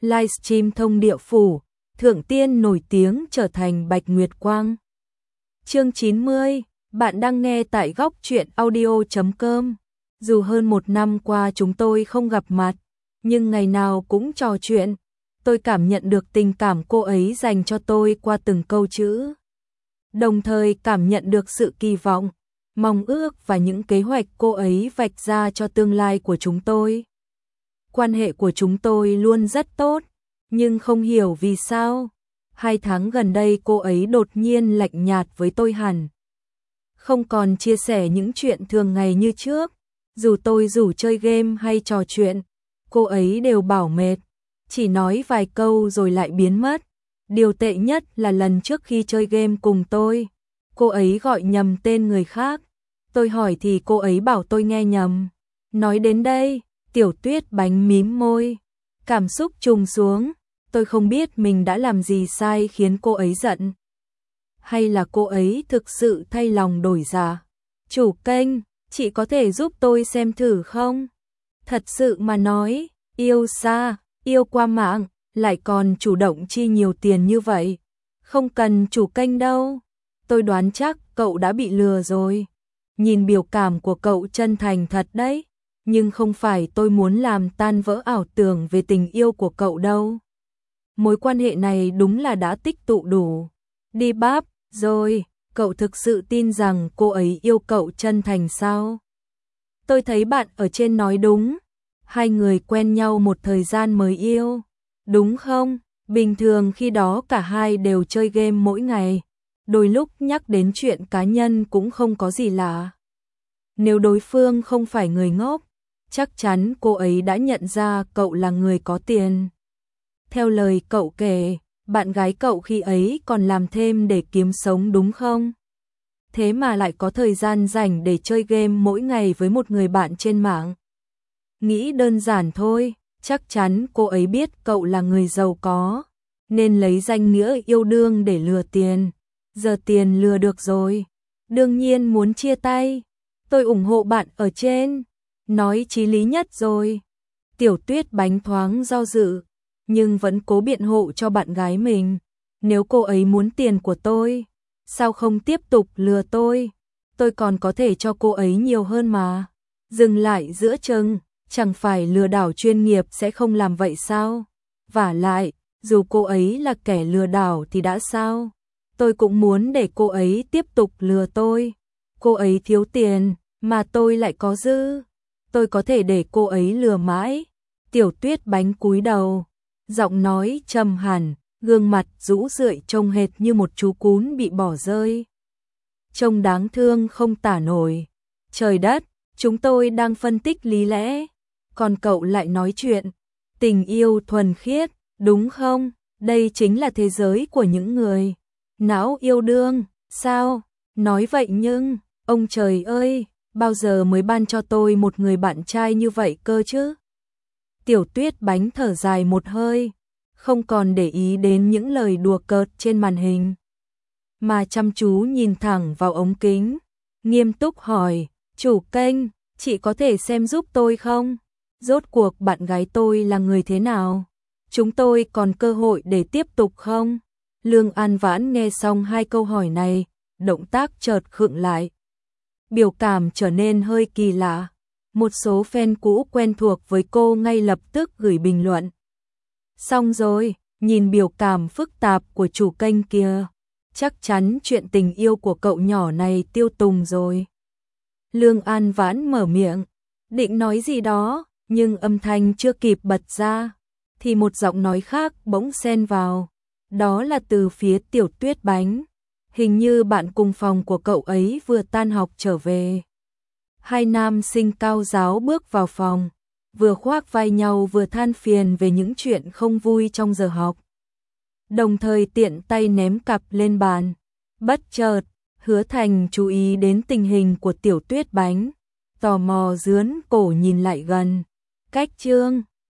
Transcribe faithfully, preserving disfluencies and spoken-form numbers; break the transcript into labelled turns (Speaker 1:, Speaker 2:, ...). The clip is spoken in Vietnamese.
Speaker 1: livestream thông địa phủ, thượng tiên nổi tiếng trở thành Bạch Nguyệt Quang. Chương chín mươi, bạn đang nghe tại góc truyện audio chấm com. Dù hơn một năm qua chúng tôi không gặp mặt, nhưng ngày nào cũng trò chuyện, tôi cảm nhận được tình cảm cô ấy dành cho tôi qua từng câu chữ. Đồng thời cảm nhận được sự kỳ vọng, mong ước và những kế hoạch cô ấy vạch ra cho tương lai của chúng tôi. Quan hệ của chúng tôi luôn rất tốt, nhưng không hiểu vì sao, hai tháng gần đây cô ấy đột nhiên lạnh nhạt với tôi hẳn. Không còn chia sẻ những chuyện thường ngày như trước, dù tôi rủ chơi game hay trò chuyện, cô ấy đều bảo mệt, chỉ nói vài câu rồi lại biến mất. Điều tệ nhất là lần trước khi chơi game cùng tôi, cô ấy gọi nhầm tên người khác. Tôi hỏi thì cô ấy bảo tôi nghe nhầm. Nói đến đây, Tiểu Tuyết Bánh mím môi, cảm xúc trùng xuống. Tôi không biết mình đã làm gì sai khiến cô ấy giận. Hay là cô ấy thực sự thay lòng đổi dạ. Chủ kênh, chị có thể giúp tôi xem thử không? Thật sự mà nói, yêu xa, yêu qua mạng, lại còn chủ động chi nhiều tiền như vậy. Không cần chủ kênh đâu. Tôi đoán chắc cậu đã bị lừa rồi. Nhìn biểu cảm của cậu chân thành thật đấy. Nhưng không phải tôi muốn làm tan vỡ ảo tưởng về tình yêu của cậu đâu. Mối quan hệ này đúng là đã tích tụ đủ. Đi bắp, rồi, cậu thực sự tin rằng cô ấy yêu cậu chân thành sao? Tôi thấy bạn ở trên nói đúng. Hai người quen nhau một thời gian mới yêu. Đúng không? Bình thường khi đó cả hai đều chơi game mỗi ngày. Đôi lúc nhắc đến chuyện cá nhân cũng không có gì lạ. Nếu đối phương không phải người ngốc, chắc chắn cô ấy đã nhận ra cậu là người có tiền. Theo lời cậu kể, bạn gái cậu khi ấy còn làm thêm để kiếm sống đúng không? Thế mà lại có thời gian rảnh để chơi game mỗi ngày với một người bạn trên mạng. Nghĩ đơn giản thôi, chắc chắn cô ấy biết cậu là người giàu có, nên lấy danh nghĩa yêu đương để lừa tiền. Giờ tiền lừa được rồi, đương nhiên muốn chia tay. Tôi ủng hộ bạn ở trên, nói chí lý nhất rồi. Tiểu Tuyết Bánh thoáng do dự, nhưng vẫn cố biện hộ cho bạn gái mình. Nếu cô ấy muốn tiền của tôi, sao không tiếp tục lừa tôi? Tôi còn có thể cho cô ấy nhiều hơn mà. Dừng lại giữa chừng, chẳng phải lừa đảo chuyên nghiệp sẽ không làm vậy sao? Vả lại, dù cô ấy là kẻ lừa đảo thì đã sao? Tôi cũng muốn để cô ấy tiếp tục lừa tôi. Cô ấy thiếu tiền, mà tôi lại có dư. Tôi có thể để cô ấy lừa mãi. Tiểu Tuyết Bánh cúi đầu, giọng nói trầm hẳn, gương mặt rũ rượi trông hệt như một chú cún bị bỏ rơi. Trông đáng thương không tả nổi. Trời đất, chúng tôi đang phân tích lý lẽ, còn cậu lại nói chuyện tình yêu thuần khiết, đúng không? Đây chính là thế giới của những người não yêu đương, sao? Nói vậy nhưng, ông trời ơi, bao giờ mới ban cho tôi một người bạn trai như vậy cơ chứ? Tiểu Tuyết Bánh thở dài một hơi, không còn để ý đến những lời đùa cợt trên màn hình, mà chăm chú nhìn thẳng vào ống kính, nghiêm túc hỏi, chủ kênh, chị có thể xem giúp tôi không? Rốt cuộc bạn gái tôi là người thế nào? Chúng tôi còn cơ hội để tiếp tục không? Lương An Vãn nghe xong hai câu hỏi này, động tác chợt khựng lại. Biểu cảm trở nên hơi kỳ lạ. Một số fan cũ quen thuộc với cô ngay lập tức gửi bình luận. Xong rồi, nhìn biểu cảm phức tạp của chủ kênh kia, chắc chắn chuyện tình yêu của cậu nhỏ này tiêu tùng rồi. Lương An Vãn mở miệng, định nói gì đó, nhưng âm thanh chưa kịp bật ra, thì một giọng nói khác bỗng xen vào. Đó là từ phía Tiểu Tuyết Bánh. Hình như bạn cùng phòng của cậu ấy vừa tan học trở về. Hai nam sinh cao giáo bước vào phòng, vừa khoác vai nhau vừa than phiền về những chuyện không vui trong giờ học. Đồng thời tiện tay ném cặp lên bàn. Bất chợt, Hứa Thành chú ý đến tình hình của Tiểu Tuyết Bánh, tò mò dướn cổ nhìn lại gần. Cách chương